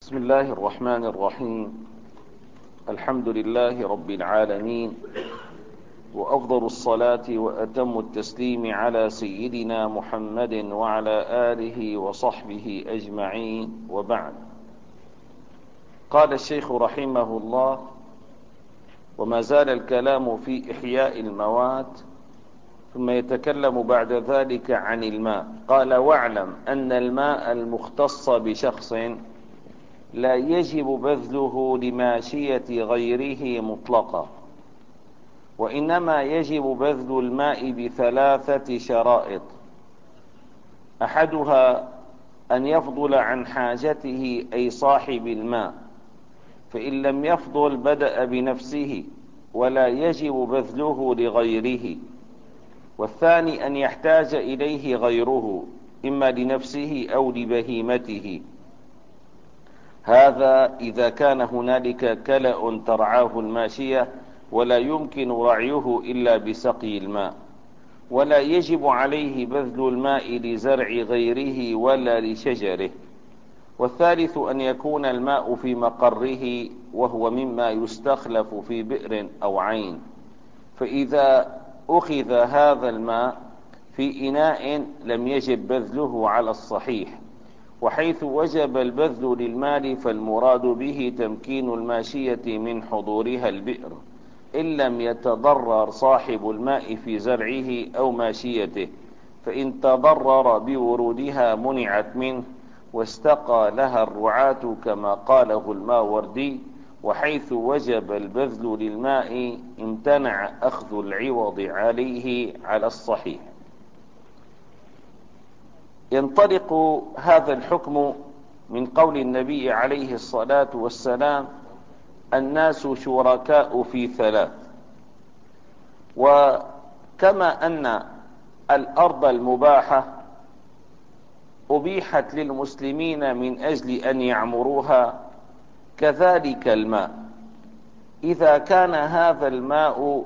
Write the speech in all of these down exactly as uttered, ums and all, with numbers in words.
بسم الله الرحمن الرحيم. الحمد لله رب العالمين، وأفضل الصلاة وأتم التسليم على سيدنا محمد وعلى آله وصحبه أجمعين، وبعد. قال الشيخ رحمه الله: وما زال الكلام في إحياء الموات، ثم يتكلم بعد ذلك عن الماء. قال: واعلم أن الماء المختص بشخص لا يجب بذله لماشية غيره مطلقا، وإنما يجب بذل الماء بثلاثة شرائط: أحدها أن يفضل عن حاجته أي صاحب الماء، فإن لم يفضل بدأ بنفسه ولا يجب بذله لغيره. والثاني أن يحتاج إليه غيره، إما لنفسه أو لبهيمته، هذا إذا كان هنالك كلأ ترعاه الماشية ولا يمكن رعيه إلا بسقي الماء، ولا يجب عليه بذل الماء لزرع غيره ولا لشجره. والثالث أن يكون الماء في مقره، وهو مما يستخلف في بئر أو عين، فإذا أخذ هذا الماء في إناء لم يجب بذله على الصحيح. وحيث وجب البذل للمال فالمراد به تمكين الماشية من حضورها البئر، إن لم يتضرر صاحب الماء في زرعه أو ماشيته، فإن تضرر بورودها منعت منه واستقى لها الرعاة، كما قاله الماوردي: وحيث وجب البذل للماء امتنع أخذ العوض عليه على الصحيح. ينطلق هذا الحكم من قول النبي عليه الصلاة والسلام: الناس شركاء في ثلاث. وكما أن الأرض المباحة أبيحت للمسلمين من أجل أن يعمروها، كذلك الماء إذا كان هذا الماء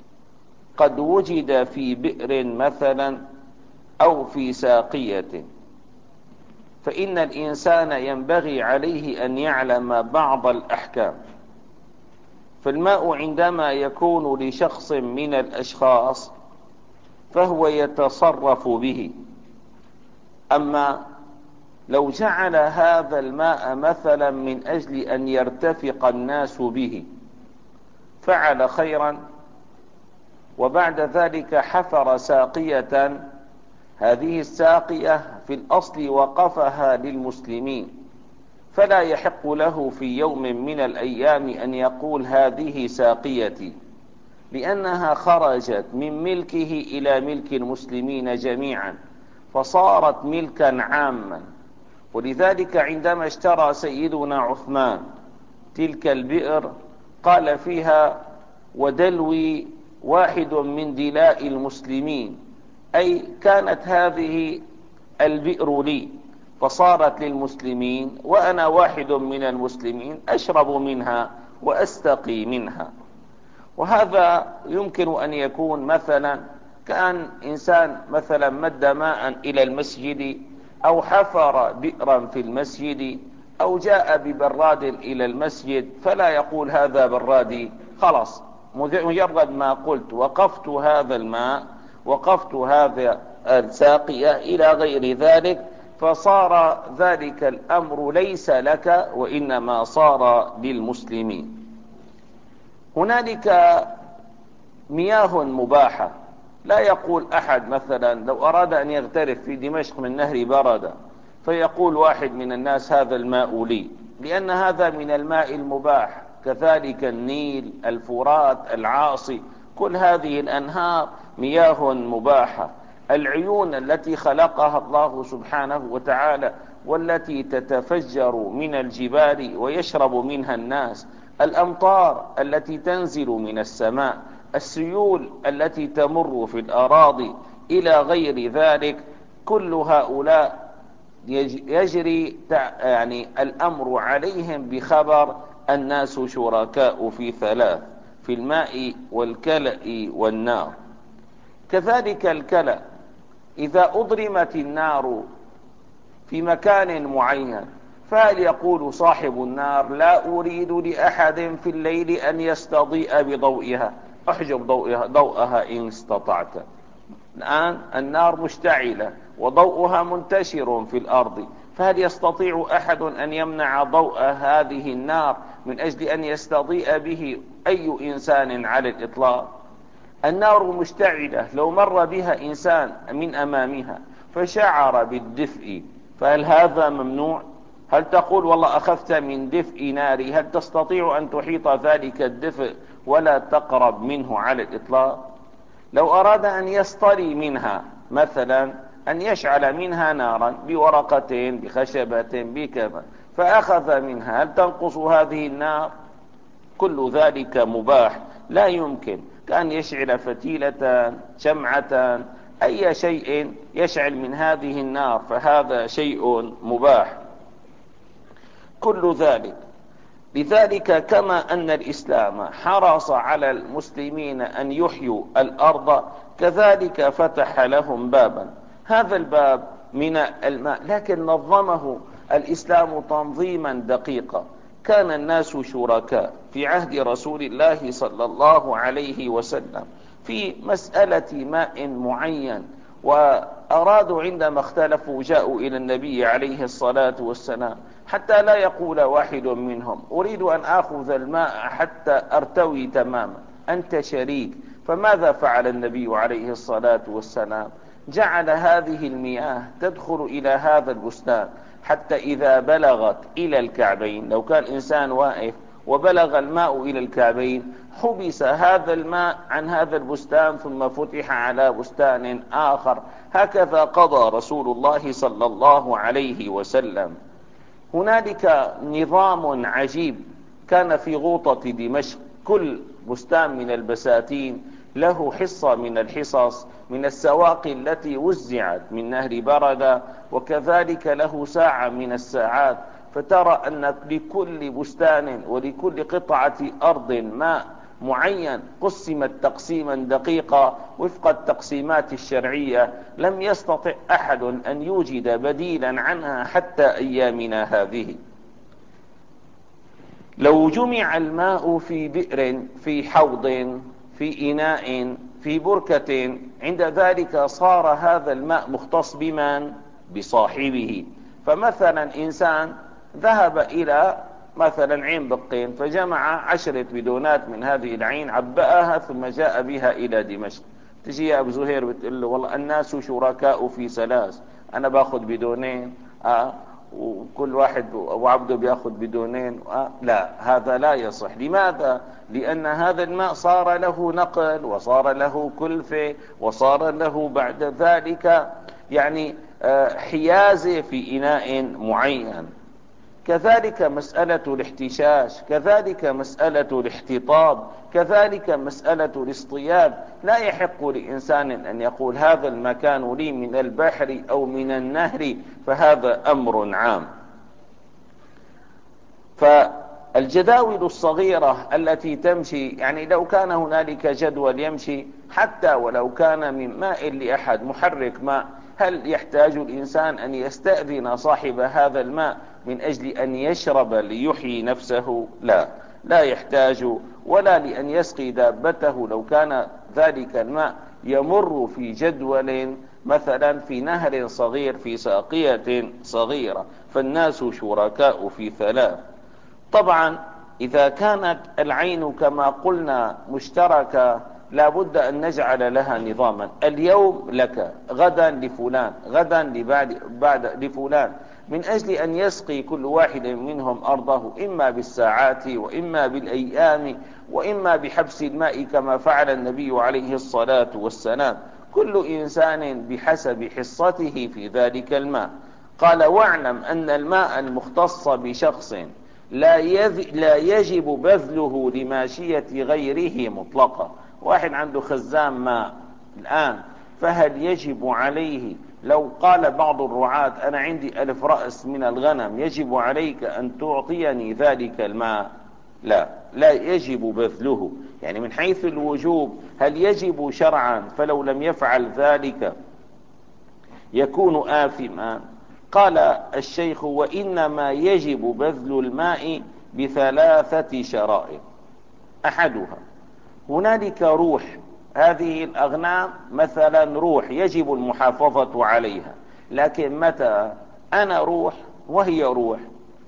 قد وجد في بئر مثلا أو في ساقية، فإن الإنسان ينبغي عليه أن يعلم بعض الأحكام. فالماء عندما يكون لشخص من الأشخاص فهو يتصرف به، أما لو جعل هذا الماء مثلا من أجل أن يرتفق الناس به فعل خيرا، وبعد ذلك حفر ساقية، هذه الساقية في الأصل وقفها للمسلمين، فلا يحق له في يوم من الأيام أن يقول هذه ساقيتي، لأنها خرجت من ملكه إلى ملك المسلمين جميعا، فصارت ملكا عاما. ولذلك عندما اشترى سيدنا عثمان تلك البئر قال فيها: ودلوي واحد من دلاء المسلمين، أي كانت هذه البئر لي فصارت للمسلمين، وأنا واحد من المسلمين أشرب منها وأستقي منها. وهذا يمكن أن يكون مثلا كان إنسان مثلا مد ماء إلى المسجد، أو حفر بئرا في المسجد، أو جاء ببراد إلى المسجد، فلا يقول هذا برادي، خلاص مجرد ما قلت وقفت هذا الماء، وقفت هذا الساقية إلى غير ذلك، فصار ذلك الأمر ليس لك، وإنما صار للمسلمين. هنالك مياه مباحة، لا يقول أحد مثلا لو أراد أن يغترف في دمشق من نهر برد فيقول واحد من الناس هذا الماء لي، لأن هذا من الماء المباح. كذلك النيل، الفرات، العاصي، كل هذه الأنهار مياه مباحة. العيون التي خلقها الله سبحانه وتعالى والتي تتفجر من الجبال ويشرب منها الناس، الأمطار التي تنزل من السماء، السيول التي تمر في الأراضي، إلى غير ذلك، كل هؤلاء يجري يعني الأمر عليهم بخبر الناس شركاء في ثلاث: في الماء والكلأ والنار. كذلك الكلأ إذا أضرمت النار في مكان معين فهل يقول صاحب النار لا أريد لأحد في الليل أن يستضيء بضوئها، احجب ضوئها, ضوءها إن استطعت. الآن النار مشتعلة وضوءها منتشر في الأرض، فهل يستطيع أحد أن يمنع ضوء هذه النار من أجل أن يستضيء به أي إنسان على الإطلاق؟ النار مشتعلة، لو مر بها إنسان من أمامها فشعر بالدفء، فهل هذا ممنوع؟ هل تقول والله أخذت من دفء ناري؟ هل تستطيع أن تحيط ذلك الدفء ولا تقرب منه على الإطلاق؟ لو أراد أن يصطلي منها مثلا، أن يشعل منها نارا بورقتين بخشبة بكذا، فأخذ منها، هل تنقص هذه النار؟ كل ذلك مباح، لا يمكن. كأن يشعل فتيلة، شمعة، أي شيء يشعل من هذه النار فهذا شيء مباح كل ذلك. لذلك كما أن الإسلام حرص على المسلمين أن يحيوا الأرض، كذلك فتح لهم بابا، هذا الباب من الماء، لكن نظمه الإسلام تنظيما دقيقا. كان الناس شركاء في عهد رسول الله صلى الله عليه وسلم في مسألة ماء معين، وأرادوا عندما اختلفوا جاءوا إلى النبي عليه الصلاة والسلام حتى لا يقول واحد منهم أريد أن آخذ الماء حتى أرتوي تماما، أنت شريك. فماذا فعل النبي عليه الصلاة والسلام؟ جعل هذه المياه تدخل إلى هذا البستان حتى إذا بلغت إلى الكعبين، لو كان إنسان واقف وبلغ الماء إلى الكعبين حبس هذا الماء عن هذا البستان ثم فتح على بستان آخر. هكذا قضى رسول الله صلى الله عليه وسلم. هنالك نظام عجيب كان في غوطة دمشق، كل بستان من البساتين له حصة من الحصص من السواقي التي وزعت من نهر بردة، وكذلك له ساعة من الساعات، فترى أن لكل بستان ولكل قطعة أرض ماء معين قسمت تقسيما دقيقا وفق التقسيمات الشرعية، لم يستطع أحد أن يوجد بديلا عنها حتى أيامنا هذه. لو جمع الماء في بئر، في حوض، في إناء، في بركة، عند ذلك صار هذا الماء مختص بمن؟ بصاحبه. فمثلا إنسان ذهب إلى مثلا عين بقين فجمع عشرة بدونات من هذه العين، عبأها ثم جاء بها إلى دمشق. تجي يا أبو زهير بتقول له والله الناس شركاء في ثلاث، أنا باخذ بدونين آه وكل واحد وعبده بياخذ بدونين آه لا، هذا لا يصح. لماذا؟ لأن هذا الماء صار له نقل وصار له كلفة وصار له بعد ذلك يعني آه حيازة في إناء معين. كذلك مسألة الاحتشاش، كذلك مسألة الاحتطاب، كذلك مسألة الاصطياد. لا يحق لإنسان أن يقول هذا المكان لي من البحر أو من النهر، فهذا أمر عام. فالجداول الصغيرة التي تمشي، يعني لو كان هنالك جدول يمشي حتى ولو كان من ماء لأحد محرك ماء، هل يحتاج الإنسان أن يستأذن صاحب هذا الماء من أجل أن يشرب ليحيي نفسه؟ لا، لا يحتاج. ولا لأن يسقي دابته لو كان ذلك الماء يمر في جدول مثلا في نهر صغير في ساقية صغيرة، فالناس شركاء في ثلاث. طبعا إذا كانت العين كما قلنا مشتركة لا بد أن نجعل لها نظاما، اليوم لك، غدا لفلان، غدا لبعد بعد لفلان، من أجل أن يسقي كل واحد منهم أرضه، إما بالساعات وإما بالأيام وإما بحبس الماء كما فعل النبي عليه الصلاة والسلام، كل إنسان بحسب حصته في ذلك الماء. قال واعلم أن الماء المختص بشخص لا, لا يجب بذله لماشية غيره مطلقا. واحد عنده خزان ماء الآن، فهل يجب عليه لو قال بعض الرعاة أنا عندي ألف رأس من الغنم يجب عليك أن تعطيني ذلك الماء؟ لا، لا يجب بذله. يعني من حيث الوجوب هل يجب شرعا؟ فلو لم يفعل ذلك يكون آثما. قال الشيخ: وإنما يجب بذل الماء بثلاثة شرائط. أحدها، هنالك روح، هذه الأغنام مثلا روح يجب المحافظة عليها، لكن متى أنا روح وهي روح،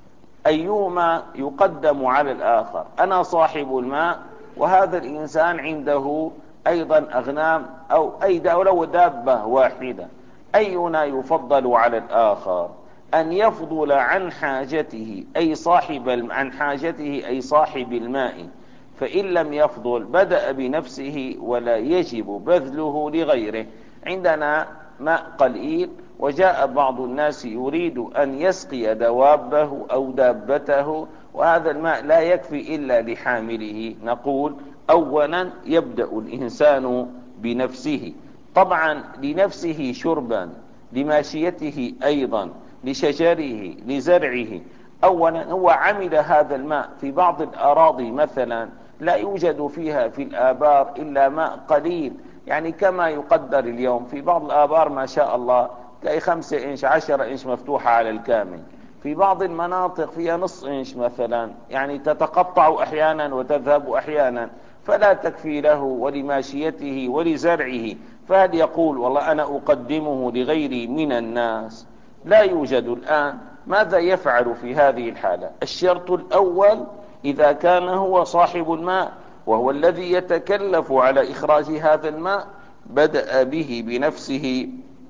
أيهما يقدم على الآخر؟ أنا صاحب الماء وهذا الإنسان عنده أيضا أغنام أو أي دولة دابة واحدة، أينا يفضل على الآخر؟ أن يفضل عن حاجته أي صاحب عن حاجته أي صاحب الماء، فإن لم يفضل بدأ بنفسه ولا يجب بذله لغيره. عندنا ماء قليل وجاء بعض الناس يريد أن يسقي دوابه أو دابته، وهذا الماء لا يكفي إلا لحامله، نقول أولا يبدأ الإنسان بنفسه، طبعا لنفسه شربا، لماشيته أيضا، لشجره، لزرعه. أولا هو عمل هذا الماء في بعض الأراضي مثلا لا يوجد فيها في الآبار إلا ماء قليل، يعني كما يقدر اليوم في بعض الآبار ما شاء الله تلاقي خمسة إنش عشرة إنش مفتوحة على الكامل، في بعض المناطق فيها نص إنش مثلا، يعني تتقطع أحيانا وتذهب أحيانا، فلا تكفي له ولماشيته ولزرعه. فهل يقول والله أنا أقدمه لغيري من الناس؟ لا يوجد الآن. ماذا يفعل في هذه الحالة؟ الشرط الأول، إذا كان هو صاحب الماء وهو الذي يتكلف على إخراج هذا الماء بدأ به بنفسه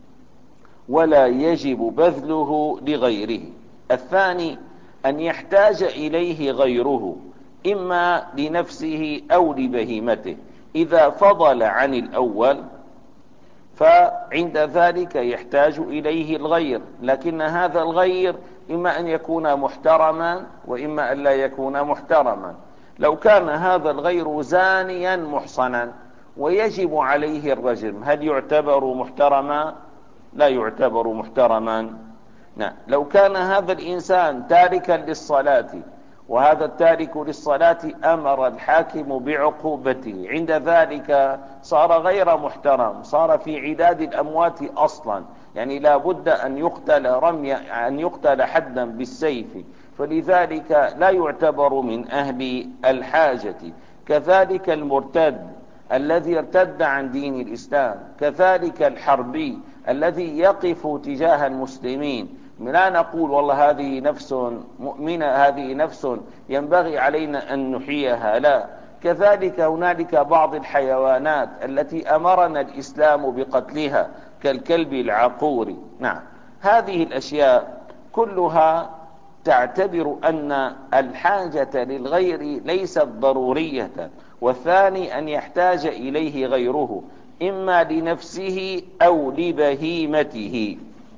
ولا يجب بذله لغيره. الثاني، أن يحتاج إليه غيره إما لنفسه أو لبهيمته. إذا فضل عن الأول فعند ذلك يحتاج إليه الغير، لكن هذا الغير إما أن يكون محترما وإما أن لا يكون محترما. لو كان هذا الغير زانيا محصنا ويجب عليه الرجم، هل يعتبر محترما؟ لا يعتبر محترما. نعم. لو كان هذا الإنسان تاركا للصلاة وهذا التارك للصلاة أمر الحاكم بعقوبته، عند ذلك صار غير محترم، صار في عداد الأموات أصلا، يعني لا بد أن يقتل رمي أن يقتل حدا بالسيف، فلذلك لا يعتبر من أهل الحاجة. كذلك المرتد الذي ارتد عن دين الإسلام، كذلك الحربي الذي يقف تجاه المسلمين. لا نقول والله هذه نفس مؤمنة، هذه نفس ينبغي علينا أن نحييها، لا. كذلك هنالك بعض الحيوانات التي أمرنا الإسلام بقتلها كالكلب العقور. نعم، هذه الأشياء كلها تعتبر أن الحاجة للغير ليست ضرورية. والثاني أن يحتاج إليه غيره إما لنفسه أو لبهيمته.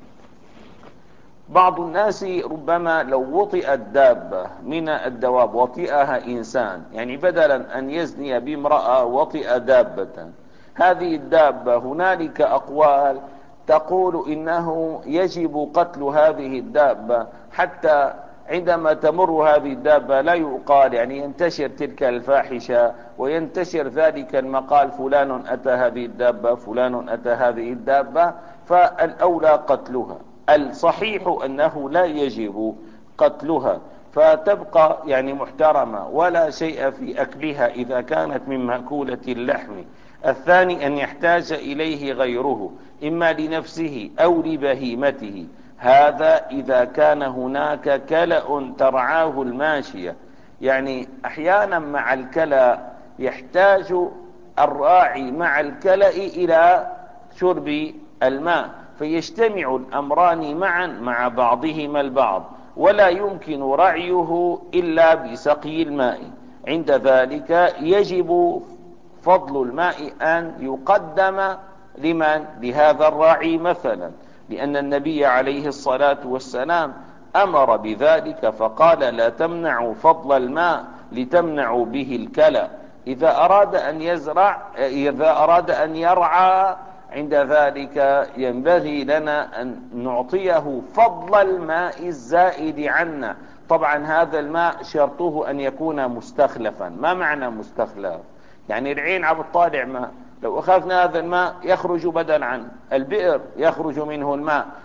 بعض الناس ربما لو وطئت دابة من الدواب وطئها إنسان، يعني بدلا أن يزني بامرأة وطئ دابة، هذه الدابة هنالك أقوال تقول إنه يجب قتل هذه الدابة، حتى عندما تمر هذه الدابة لا يقال، يعني ينتشر تلك الفاحشة وينتشر ذلك المقال فلان أتى هذه الدابة، فلان أتى هذه الدابة، فالأولى قتلها. الصحيح أنه لا يجب قتلها، فتبقى يعني محترمة ولا شيء في أكلها إذا كانت من مأكولة اللحم. الثاني أن يحتاج إليه غيره إما لنفسه أو لبهيمته، هذا إذا كان هناك كلأ ترعاه الماشية، يعني أحيانا مع الكلأ يحتاج الراعي مع الكلأ إلى شرب الماء، فيجتمع الأمران معا مع بعضهما البعض، ولا يمكن رعيه إلا بسقي الماء. عند ذلك يجب فضل الماء أن يقدم لمن؟ لهذا الراعي مثلا، لأن النبي عليه الصلاة والسلام أمر بذلك فقال لا تمنعوا فضل الماء لتمنعوا به الكلى. إذا أراد أن يزرع إذا أراد أن يرعى عند ذلك ينبغي لنا أن نعطيه فضل الماء الزائد عنا. طبعا هذا الماء شرطه أن يكون مستخلفا. ما معنى مستخلف؟ يعني العين عم تطالع ماء، لو أخذنا هذا الماء يخرج بدل عن البئر يخرج منه الماء،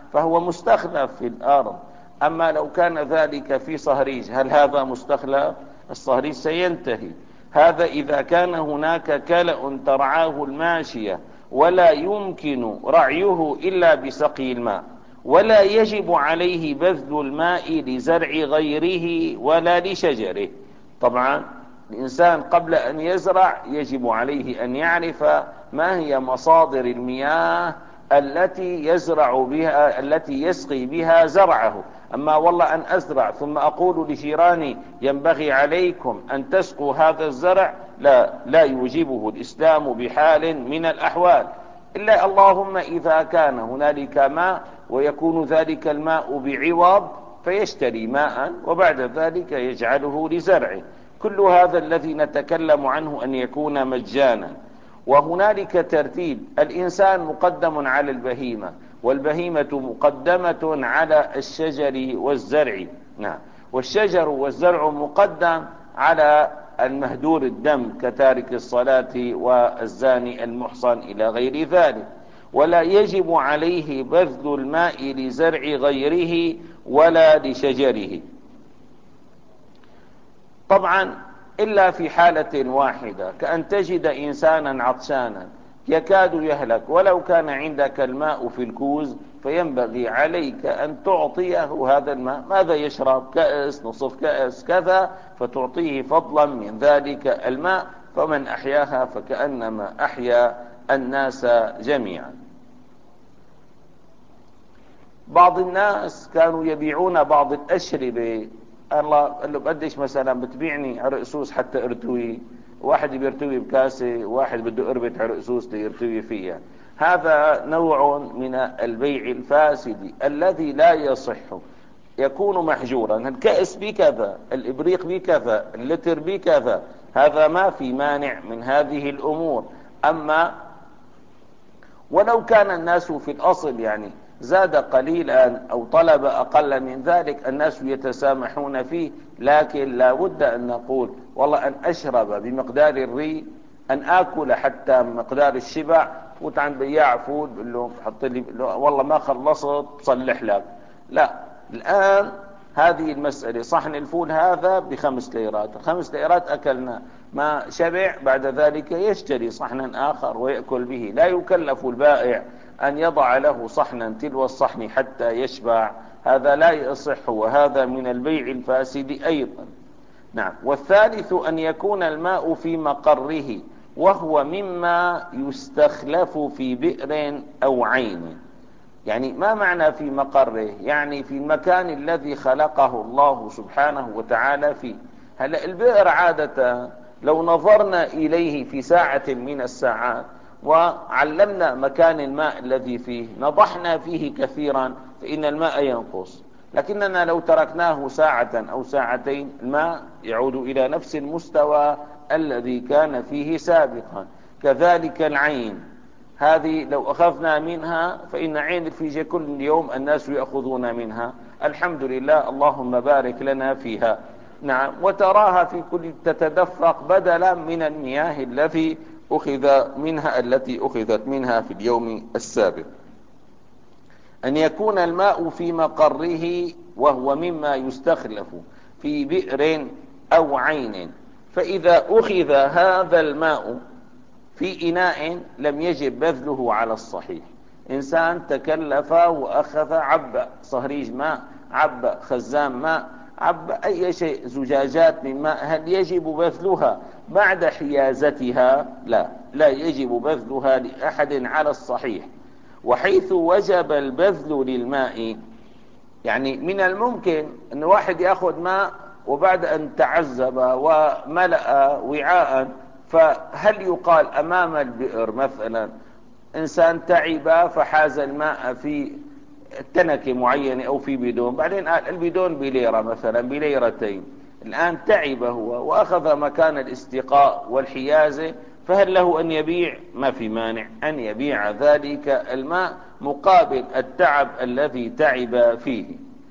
فهو مستخلف في الأرض. أما لو كان ذلك في صهريج، هل هذا مستخلف؟ الصهريج سينتهي. هذا إذا كان هناك كلأ ترعاه الماشية ولا يمكن رعيه إلا بسقي الماء، ولا يجب عليه بذل الماء لزرع غيره ولا لشجره. طبعا الإنسان قبل أن يزرع يجب عليه أن يعرف ما هي مصادر المياه التي يزرع بها، التي يسقي بها زرعه. أما والله أن أزرع ثم أقول لجيراني ينبغي عليكم أن تسقوا هذا الزرع، لا لا يوجبه الإسلام بحال من الأحوال، إلا اللهم إذا كان هنالك ماء ويكون ذلك الماء بعوض فيشتري ماء وبعد ذلك يجعله لزرعه. كل هذا الذي نتكلم عنه أن يكون مجانا. وهنالك ترتيب، الإنسان مقدم على البهيمة، والبهيمة مقدمة على الشجر والزرع. نعم. والشجر والزرع مقدم على المهدور الدم كتارك الصلاة والزاني المحصن إلى غير ذلك. ولا يجب عليه بذل الماء لزرع غيره ولا لشجره. طبعا إلا في حالة واحدة، كأن تجد إنسانا عطشانا يكاد يهلك ولو كان عندك الماء في الكوز، فينبغي عليك أن تعطيه هذا الماء. ماذا يشرب؟ كأس، نصف كأس، كذا، فتعطيه فضلا من ذلك الماء. فمن أحياها فكأنما أحيا الناس جميعا. بعض الناس كانوا يبيعون بعض الأشربة. الله قال له بديش مثلا بتبيعني عرق سوس حتى ارتوي؟ واحد بيرتوي بكاسة، واحد بده قربة عرق سوس ليرتوي فيها. هذا نوع من البيع الفاسد الذي لا يصح، يكون محجورا. الكأس بكذا، الإبريق بكذا، اللتر بكذا، هذا ما في مانع من هذه الأمور. أما ولو كان الناس في الأصل يعني زاد قليلا أو طلب أقل من ذلك الناس يتسامحون فيه، لكن لا بد أن نقول والله أن أشرب بمقدار الري، أن آكل حتى مقدار الشبع. فوت عن بياع فود بقول له حط لي والله ما خلصت صلح لك، لا. الآن هذه المسألة، صحن الفول هذا بخمس ليرات، الخمس ليرات أكلنا، ما شبع بعد ذلك يشتري صحنا آخر ويأكل به. لا يكلف البائع أن يضع له صحنا تلو الصحن حتى يشبع، هذا لا يصح، وهذا من البيع الفاسد أيضا. نعم. والثالث أن يكون الماء في مقره، وهو مما يستخلف في بئر أو عين. يعني ما معنى في مقره؟ يعني في المكان الذي خلقه الله سبحانه وتعالى فيه. هلأ البئر عادة لو نظرنا إليه في ساعة من الساعات وعلمنا مكان الماء الذي فيه، نضحنا فيه كثيرا، فإن الماء ينقص. لكننا لو تركناه ساعة أو ساعتين الماء يعود إلى نفس المستوى الذي كان فيه سابقا. كذلك العين، هذه لو أخذنا منها، فإن عين الفيجة كل يوم الناس يأخذون منها، الحمد لله، اللهم بارك لنا فيها. نعم. وتراها في كل تتدفق بدلا من المياه التي أخذ منها التي أخذت منها في اليوم السابق. أن يكون الماء في مقره، وهو مما يستخلف في بئر أو عين. فإذا أخذ هذا الماء في إناء لم يجب بذله على الصحيح. إنسان تكلف وأخذ عبأ صهريج ماء، عبأ خزان ماء، عبأ أي شيء، زجاجات من ماء، هل يجب بذلها بعد حيازتها؟ لا، لا يجب بذلها لأحد على الصحيح. وحيث وجب البذل للماء، يعني من الممكن أن واحد يأخذ ماء وبعد أن تعذب وملأ وعاء، فهل يقال أمام البئر مثلا إنسان تعب فحاز الماء في تنكة معينة أو في بدون، بعدين قال البدون بليرة مثلا بليرتين، الآن تعب هو وأخذ مكان الاستقاء والحيازة، فهل له أن يبيع؟ ما في مانع أن يبيع ذلك الماء مقابل التعب الذي تعب فيه.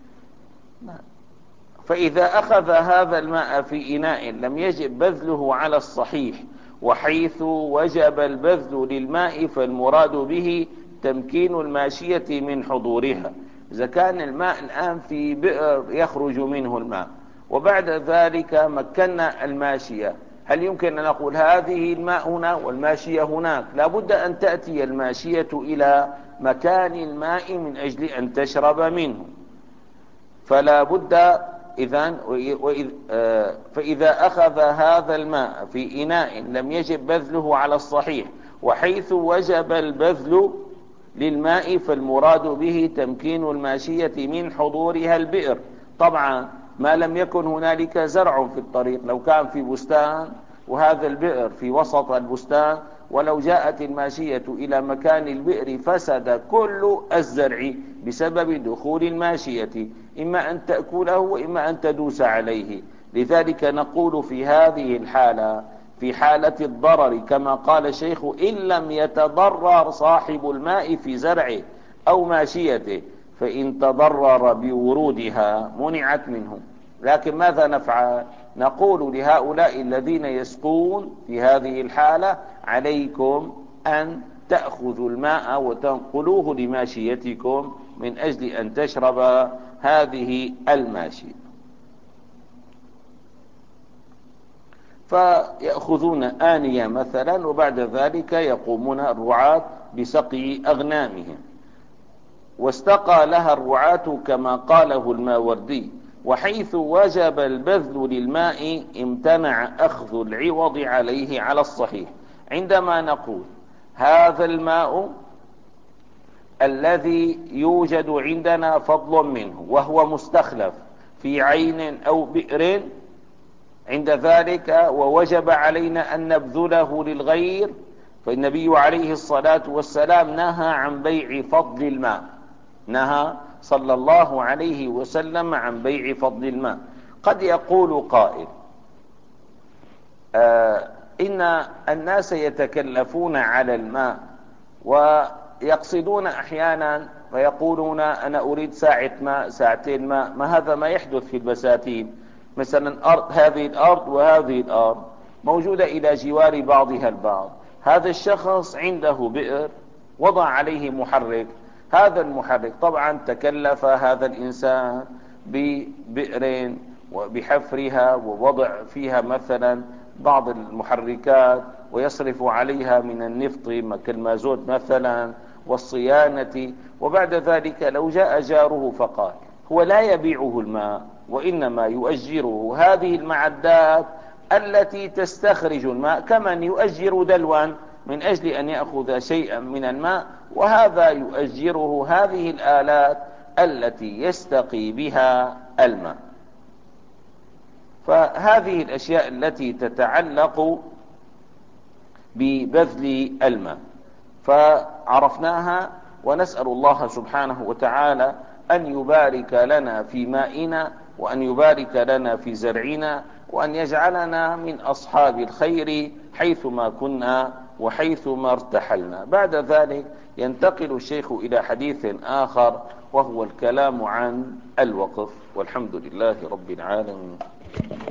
فإذا أخذ هذا الماء في إناء لم يجب بذله على الصحيح، وحيث وجب البذل للماء فالمراد به تمكين الماشية من حضورها. إذا كان الماء الآن في بئر يخرج منه الماء، وبعد ذلك مكنا الماشية، هل يمكن أن نقول هذه الماء هنا والماشية هناك؟ لا بد أن تأتي الماشية إلى مكان الماء من أجل أن تشرب منه. فلا بد إذن فإذا أخذ هذا الماء في إناء لم يجب بذله على الصحيح، وحيث وجب البذل للماء فالمراد به تمكين الماشية من حضورها البئر. طبعا ما لم يكن هنالك زرع في الطريق، لو كان في بستان وهذا البئر في وسط البستان، ولو جاءت الماشية إلى مكان البئر فسد كل الزرع بسبب دخول الماشية، إما أن تأكله وإما أن تدوس عليه. لذلك نقول في هذه الحالة، في حالة الضرر كما قال الشيخ، إن لم يتضرر صاحب الماء في زرعه أو ماشيته، فإن تضرر بورودها منعت منه. لكن ماذا نفعل؟ نقول لهؤلاء الذين يسقون في هذه الحالة: عليكم أن تأخذوا الماء وتنقلوه لماشيتكم من أجل أن تشرب هذه الماشية. فيأخذون آنية مثلا، وبعد ذلك يقومون الرعاة بسقي أغنامهم. واستقى لها الرعاة كما قاله الماوردي: وحيث وجب البذل للماء امتنع أخذ العوض عليه على الصحيح. عندما نقول هذا الماء الذي يوجد عندنا فضل منه وهو مستخلف في عين أو بئر، عند ذلك ووجب علينا أن نبذله للغير، فالنبي عليه الصلاة والسلام نهى عن بيع فضل الماء، نهى صلى الله عليه وسلم عن بيع فضل الماء. قد يقول قائل: آه إن الناس يتكلفون على الماء ويقصدون أحيانا فيقولون أنا أريد ساعة ماء ساعتين ماء. ما هذا ما يحدث في البساتين، مثلا أرض، هذه الأرض وهذه الأرض موجودة إلى جوار بعضها البعض، هذا الشخص عنده بئر وضع عليه محرك، هذا المحرك طبعا تكلف هذا الإنسان ببئر وبحفرها ووضع فيها مثلا بعض المحركات ويصرف عليها من النفط كالمازوت مثلا والصيانة. وبعد ذلك لو جاء جاره فقال هو لا يبيعه الماء وإنما يؤجره هذه المعدات التي تستخرج الماء كمن يؤجر دلوا من أجل أن يأخذ شيئا من الماء، وهذا يؤجره هذه الآلات التي يستقي بها الماء. فهذه الأشياء التي تتعلق ببذل الماء فعرفناها، ونسأل الله سبحانه وتعالى أن يبارك لنا في مائنا، وأن يبارك لنا في زرعنا، وأن يجعلنا من أصحاب الخير حيثما كنا وحيثما ارتحلنا. بعد ذلك ينتقل الشيخ إلى حديث آخر وهو الكلام عن الوقف، والحمد لله رب العالمين.